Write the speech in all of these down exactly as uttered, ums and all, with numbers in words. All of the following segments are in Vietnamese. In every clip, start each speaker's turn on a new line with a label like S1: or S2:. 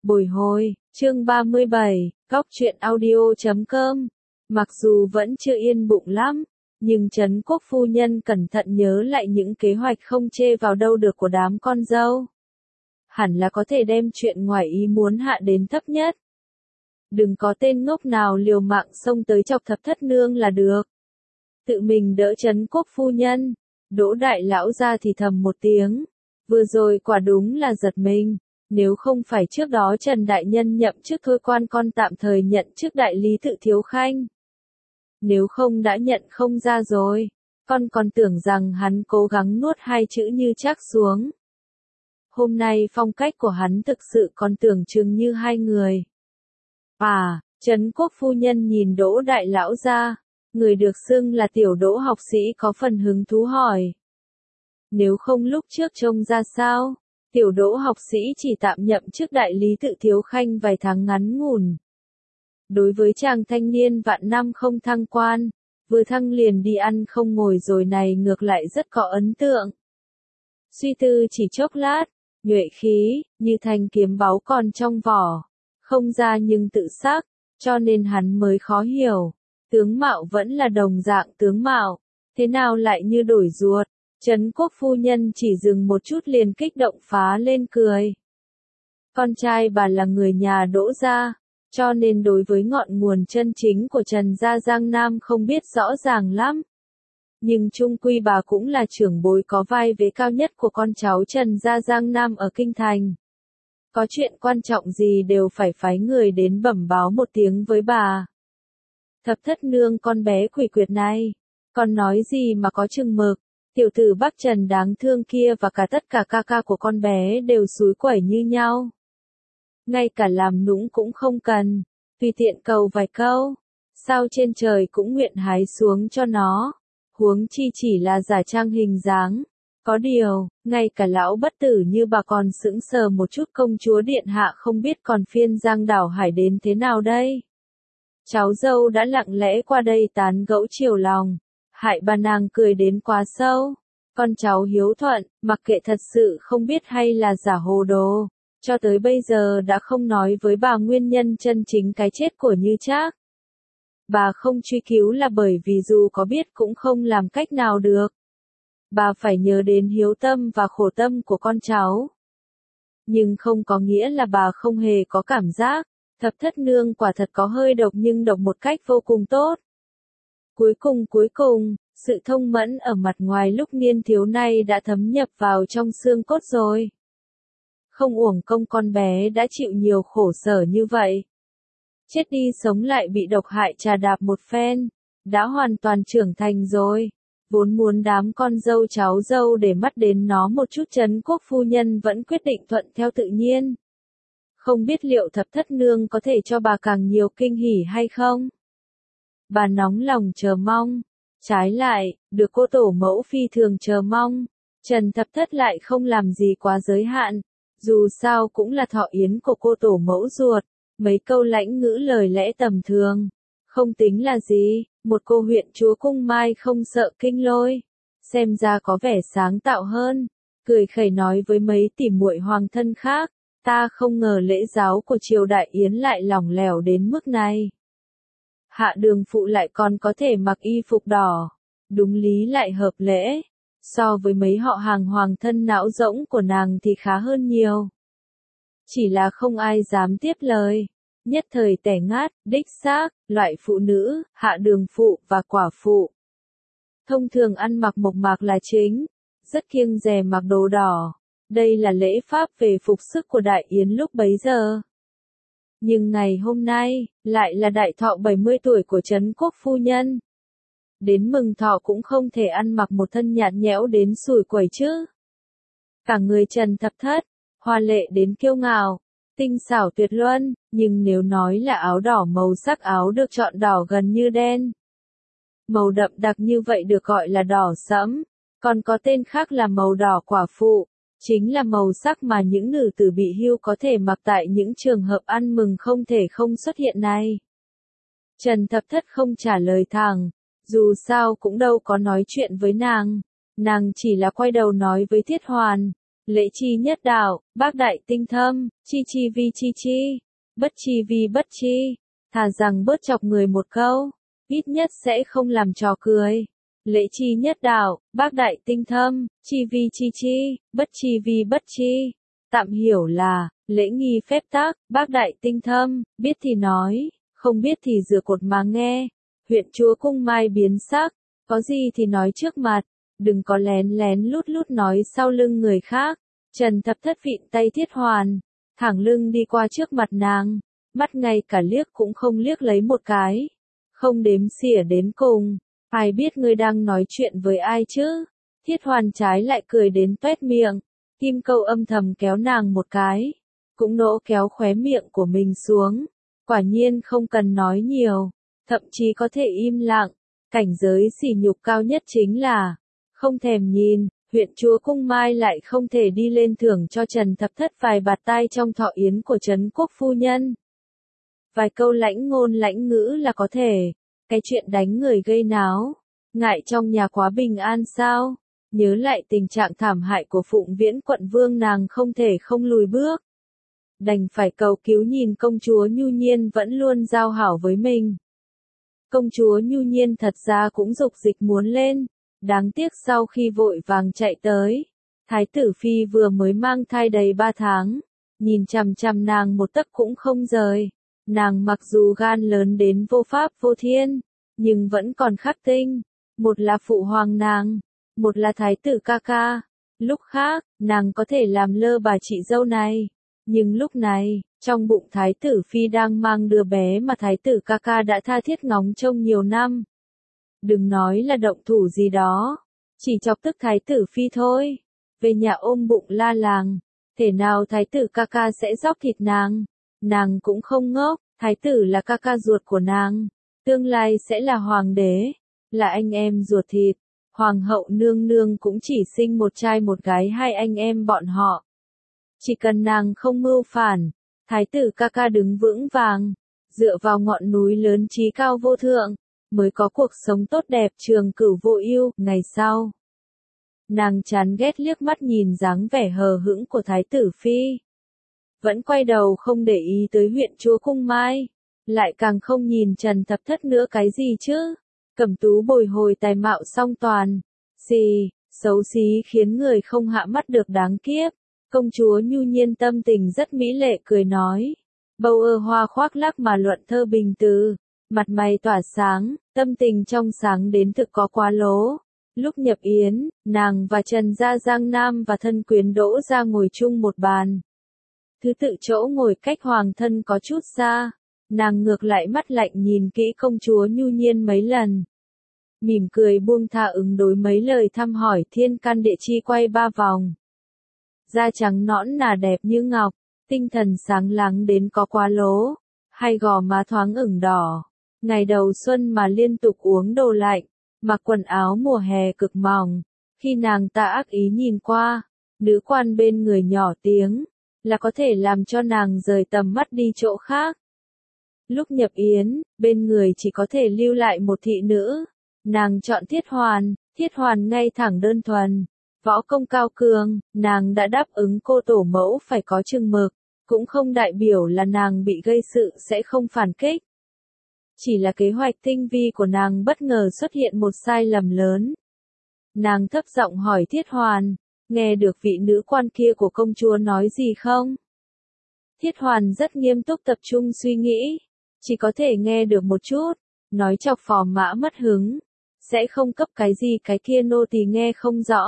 S1: Bồi hồi, chương ba mươi bảy, góc truyện audio chấm com. Mặc dù vẫn chưa yên bụng lắm, nhưng Trấn Quốc phu nhân cẩn thận nhớ lại những kế hoạch không chê vào đâu được của đám con dâu. Hẳn là có thể đem chuyện ngoài ý muốn hạ đến thấp nhất. Đừng có tên ngốc nào liều mạng xông tới chọc thập thất nương là được. Tự mình đỡ Trấn Quốc phu nhân, Đỗ đại lão ra thì thầm một tiếng. Vừa rồi quả đúng là giật mình. Nếu không phải trước đó Trần Đại Nhân nhậm chức thôi quan con tạm thời nhận chức đại lý tự thiếu khanh. Nếu không đã nhận không ra rồi, con còn tưởng rằng hắn cố gắng nuốt hai chữ như chắc xuống. Hôm nay phong cách của hắn thực sự còn tưởng chừng như hai người. À, Trấn Quốc phu nhân nhìn Đỗ đại lão ra, người được xưng là tiểu Đỗ học sĩ có phần hứng thú hỏi. Nếu không lúc trước trông ra sao? Tiểu Đỗ học sĩ chỉ tạm nhậm chức đại lý tự thiếu khanh vài tháng ngắn ngủn. Đối với chàng thanh niên vạn năm không thăng quan, vừa thăng liền đi ăn không ngồi rồi này ngược lại rất có ấn tượng. Suy tư chỉ chốc lát, nhuệ khí, như thanh kiếm báu còn trong vỏ, không ra nhưng tự sắc, cho nên hắn mới khó hiểu. Tướng mạo vẫn là đồng dạng tướng mạo, thế nào lại như đổi ruột? Trấn Quốc phu nhân chỉ dừng một chút liền kích động phá lên cười. Con trai bà là người nhà Đỗ gia, cho nên đối với ngọn nguồn chân chính của Trần gia Giang Nam không biết rõ ràng lắm. Nhưng chung quy bà cũng là trưởng bối có vai vế cao nhất của con cháu Trần gia Giang Nam ở Kinh Thành. Có chuyện quan trọng gì đều phải phái người đến bẩm báo một tiếng với bà. Thập thất nương con bé quỷ quyệt này, còn nói gì mà có chừng mực. Tiểu tử Bắc Trần đáng thương kia và cả tất cả ca ca của con bé đều xúi quẩy như nhau. Ngay cả làm nũng cũng không cần, tùy tiện cầu vài câu, sao trên trời cũng nguyện hái xuống cho nó, huống chi chỉ là giả trang hình dáng. Có điều, ngay cả lão bất tử như bà còn sững sờ một chút công chúa điện hạ không biết còn phiên Giang Đảo Hải đến thế nào đây. Cháu dâu đã lặng lẽ qua đây tán gẫu chiều lòng. Hại bà nàng cười đến quá sâu. Con cháu hiếu thuận, mặc kệ thật sự không biết hay là giả hồ đồ, cho tới bây giờ đã không nói với bà nguyên nhân chân chính cái chết của Như Trác. Bà không truy cứu là bởi vì dù có biết cũng không làm cách nào được. Bà phải nhớ đến hiếu tâm và khổ tâm của con cháu. Nhưng không có nghĩa là bà không hề có cảm giác, thập thất nương quả thật có hơi độc nhưng độc một cách vô cùng tốt. Cuối cùng cuối cùng, sự thông mẫn ở mặt ngoài lúc niên thiếu này đã thấm nhập vào trong xương cốt rồi. Không uổng công con bé đã chịu nhiều khổ sở như vậy. Chết đi sống lại bị độc hại trà đạp một phen, đã hoàn toàn trưởng thành rồi. Vốn muốn đám con dâu cháu dâu để mắt đến nó một chút Trấn Quốc phu nhân vẫn quyết định thuận theo tự nhiên. Không biết liệu thập thất nương có thể cho bà càng nhiều kinh hỉ hay không? Bà nóng lòng chờ mong. Trái lại, được cô tổ mẫu phi thường chờ mong. Trần thập thất lại không làm gì quá giới hạn. Dù sao cũng là thọ yến của cô tổ mẫu ruột. Mấy câu lãnh ngữ lời lẽ tầm thường. Không tính là gì, một cô huyện chúa cung mai không sợ kinh lôi. Xem ra có vẻ sáng tạo hơn. Cười khẩy nói với mấy tỉ muội hoàng thân khác. Ta không ngờ lễ giáo của triều đại yến lại lỏng lẻo đến mức này. Hạ đường phụ lại còn có thể mặc y phục đỏ, đúng lý lại hợp lễ, so với mấy họ hàng hoàng thân não rỗng của nàng thì khá hơn nhiều. Chỉ là không ai dám tiếp lời, nhất thời tẻ ngát, đích xác, loại phụ nữ, hạ đường phụ và quả phụ. Thông thường ăn mặc mộc mạc là chính, rất kiêng dè mặc đồ đỏ, đây là lễ pháp về phục sức của đại yến lúc bấy giờ. Nhưng ngày hôm nay, lại là đại thọ bảy mươi tuổi của Trấn Quốc phu nhân. Đến mừng thọ cũng không thể ăn mặc một thân nhạt nhẽo đến sủi quẩy chứ. Cả người Trần thập thất, hoa lệ đến kiêu ngạo, tinh xảo tuyệt luân, nhưng nếu nói là áo đỏ màu sắc áo được chọn đỏ gần như đen. Màu đậm đặc như vậy được gọi là đỏ sẫm, còn có tên khác là màu đỏ quả phụ. Chính là màu sắc mà những nữ tử bị hưu có thể mặc tại những trường hợp ăn mừng không thể không xuất hiện này. Trần thập thất không trả lời thẳng, dù sao cũng đâu có nói chuyện với nàng, nàng chỉ là quay đầu nói với Thiết Hoàn, Lễ chi nhất đạo, bác đại tinh thâm, chi chi vi chi chi, bất chi vi bất chi, thà rằng bớt chọc người một câu, ít nhất sẽ không làm trò cười. Lễ chi nhất đạo, bác đại tinh thâm, chi vi chi chi, bất chi vi bất chi. Tạm hiểu là, lễ nghi phép tắc, bác đại tinh thâm, biết thì nói, không biết thì rửa cột mà nghe. Huyện chúa cung mai biến sắc, có gì thì nói trước mặt, đừng có lén lén lút lút nói sau lưng người khác. Trần Thập Thất vịn tay Thiết Hoàn, thẳng lưng đi qua trước mặt nàng, mắt ngay cả liếc cũng không liếc lấy một cái, không đếm xỉa đến cùng. Ai biết ngươi đang nói chuyện với ai chứ? Thiết Hoàn trái lại cười đến toét miệng, Kim Câu âm thầm kéo nàng một cái, cũng nỗ kéo khóe miệng của mình xuống. Quả nhiên không cần nói nhiều, thậm chí có thể im lặng, cảnh giới sỉ nhục cao nhất chính là không thèm nhìn. Huyện chúa cung mai lại không thể đi lên thưởng cho Trần Thập Thất vài bạt tai trong thọ yến của Trấn Quốc phu nhân. Vài câu lãnh ngôn lãnh ngữ là có thể, cái chuyện đánh người gây náo, ngại trong nhà quá bình an sao? Nhớ lại tình trạng thảm hại của Phụng Viễn quận vương, nàng không thể không lùi bước. Đành phải cầu cứu nhìn công chúa Nhu Nhiên vẫn luôn giao hảo với mình. Công chúa Nhu Nhiên thật ra cũng dục dịch muốn lên. Đáng tiếc sau khi vội vàng chạy tới, Thái tử Phi vừa mới mang thai đầy ba tháng, nhìn chằm chằm nàng một tấc cũng không rời. Nàng mặc dù gan lớn đến vô pháp vô thiên, nhưng vẫn còn khắc tinh. Một là phụ hoàng nàng, một là thái tử ca ca. Lúc khác, nàng có thể làm lơ bà chị dâu này. Nhưng lúc này, trong bụng Thái tử Phi đang mang đứa bé mà Thái tử ca ca đã tha thiết ngóng trông nhiều năm. Đừng nói là động thủ gì đó, chỉ chọc tức Thái tử Phi thôi. Về nhà ôm bụng la làng, thể nào Thái tử ca ca sẽ dóc thịt nàng. Nàng cũng không ngốc, Thái tử là ca ca ruột của nàng, tương lai sẽ là hoàng đế, là anh em ruột thịt. Hoàng hậu nương nương cũng chỉ sinh một trai một gái hai anh em bọn họ. Chỉ cần nàng không mưu phản, Thái tử ca ca đứng vững vàng, dựa vào ngọn núi lớn chí cao vô thượng, mới có cuộc sống tốt đẹp trường cửu vô ưu. Ngày sau, nàng chán ghét liếc mắt nhìn dáng vẻ hờ hững của Thái tử Phi, vẫn quay đầu không để ý tới huyện chúa cung mai, lại càng không nhìn Trần Thập Thất nữa. Cái gì chứ? Cẩm tú bồi hồi tài mạo song toàn, xì, xấu xí khiến người không hạ mắt được, đáng kiếp. Công chúa Nhu Nhiên tâm tình rất mỹ lệ, cười nói, bầu ơ hoa khoác lác mà luận thơ bình từ, mặt mày tỏa sáng, tâm tình trong sáng đến thực có quá lố. Lúc nhập yến, nàng và Trần Gia Giang Nam và thân quyến Đỗ Gia ngồi chung một bàn. Thứ tự chỗ ngồi cách hoàng thân có chút xa, nàng ngược lại mắt lạnh nhìn kỹ công chúa Nhu Nhiên mấy lần. Mỉm cười buông tha ứng đối mấy lời thăm hỏi thiên can địa chi, quay ba vòng. Da trắng nõn nà đẹp như ngọc, tinh thần sáng láng đến có quá lố, hai gò má thoáng ửng đỏ. Ngày đầu xuân mà liên tục uống đồ lạnh, mặc quần áo mùa hè cực mỏng. Khi nàng ta ác ý nhìn qua, nữ quan bên người nhỏ tiếng, là có thể làm cho nàng rời tầm mắt đi chỗ khác. Lúc nhập yến, bên người chỉ có thể lưu lại một thị nữ. Nàng chọn Thiết Hoàn, Thiết Hoàn ngay thẳng đơn thuần, võ công cao cường, nàng đã đáp ứng cô tổ mẫu phải có chừng mực, cũng không đại biểu là nàng bị gây sự sẽ không phản kích. Chỉ là kế hoạch tinh vi của nàng bất ngờ xuất hiện một sai lầm lớn. Nàng thấp giọng hỏi Thiết Hoàn, nghe được vị nữ quan kia của công chúa nói gì không? Thiết Hoàn rất nghiêm túc tập trung suy nghĩ, chỉ có thể nghe được một chút, nói chọc phò mã mất hứng, sẽ không cấp cái gì cái kia nô tỳ nghe không rõ.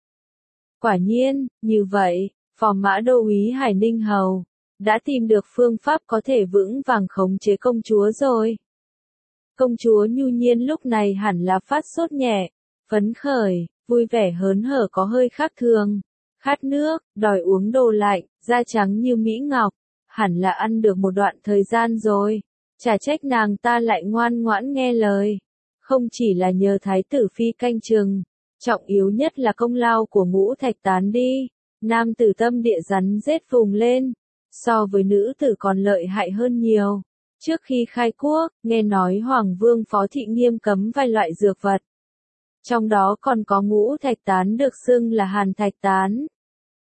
S1: Quả nhiên, như vậy, phò mã đô úy Hải Ninh Hầu đã tìm được phương pháp có thể vững vàng khống chế công chúa rồi. Công chúa Nhu Nhiên lúc này hẳn là phát sốt nhẹ, phấn khởi, vui vẻ hớn hở có hơi khác thường, khát nước, đòi uống đồ lạnh, da trắng như mỹ ngọc, hẳn là ăn được một đoạn thời gian rồi. Chả trách nàng ta lại ngoan ngoãn nghe lời. Không chỉ là nhờ Thái tử Phi canh chừng, trọng yếu nhất là công lao của Ngũ Thạch Tán đi. Nam tử tâm địa rắn rết vùng lên, so với nữ tử còn lợi hại hơn nhiều. Trước khi khai quốc, nghe nói Hoàng Vương Phó Thị nghiêm cấm vài loại dược vật. Trong đó còn có Ngũ Thạch Tán được xưng là Hàn Thạch Tán.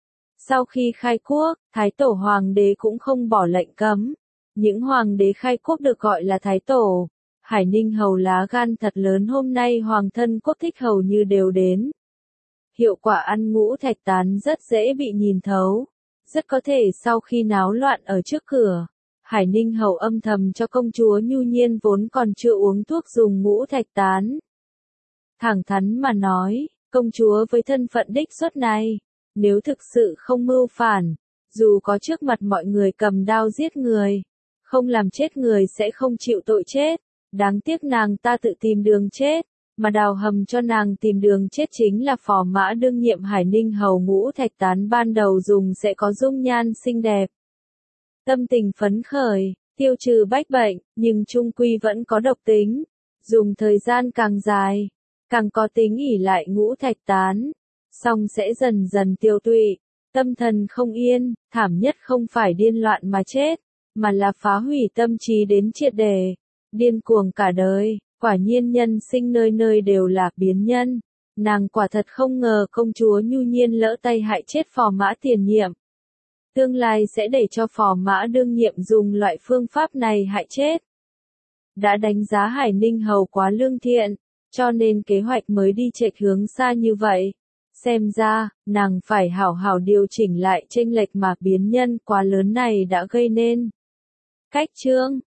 S1: Sau khi khai quốc, Thái Tổ Hoàng đế cũng không bỏ lệnh cấm. Những hoàng đế khai quốc được gọi là Thái Tổ. Hải Ninh Hầu lá gan thật lớn, hôm nay hoàng thân quốc thích hầu như đều đến. Hiệu quả ăn ngũ thạch tán rất dễ bị nhìn thấu. Rất có thể sau khi náo loạn ở trước cửa, Hải Ninh Hầu âm thầm cho công chúa Nhu Nhiên vốn còn chưa uống thuốc dùng ngũ thạch tán. Thẳng thắn mà nói, công chúa với thân phận đích xuất này, nếu thực sự không mưu phản, dù có trước mặt mọi người cầm đao giết người, không làm chết người sẽ không chịu tội chết. Đáng tiếc nàng ta tự tìm đường chết, mà đào hầm cho nàng tìm đường chết chính là phò mã đương nhiệm Hải Ninh Hầu. Ngũ thạch tán ban đầu dùng sẽ có dung nhan xinh đẹp, tâm tình phấn khởi, tiêu trừ bách bệnh, nhưng chung quy vẫn có độc tính. Dùng thời gian càng dài, càng có tính ỷ lại ngũ thạch tán, xong sẽ dần dần tiêu tụy, tâm thần không yên, thảm nhất không phải điên loạn mà chết, mà là phá hủy tâm trí đến triệt để, điên cuồng cả đời. Quả nhiên nhân sinh nơi nơi đều là biến nhân. Nàng quả thật không ngờ công chúa Nhu Nhiên lỡ tay hại chết phò mã tiền nhiệm. Tương lai sẽ để cho phò mã đương nhiệm dùng loại phương pháp này hại chết. Đã đánh giá Hải Ninh Hầu quá lương thiện, cho nên kế hoạch mới đi chệch hướng xa như vậy. Xem ra, nàng phải hảo hảo điều chỉnh lại chênh lệch mà biến nhân quá lớn này đã gây nên. Cách chương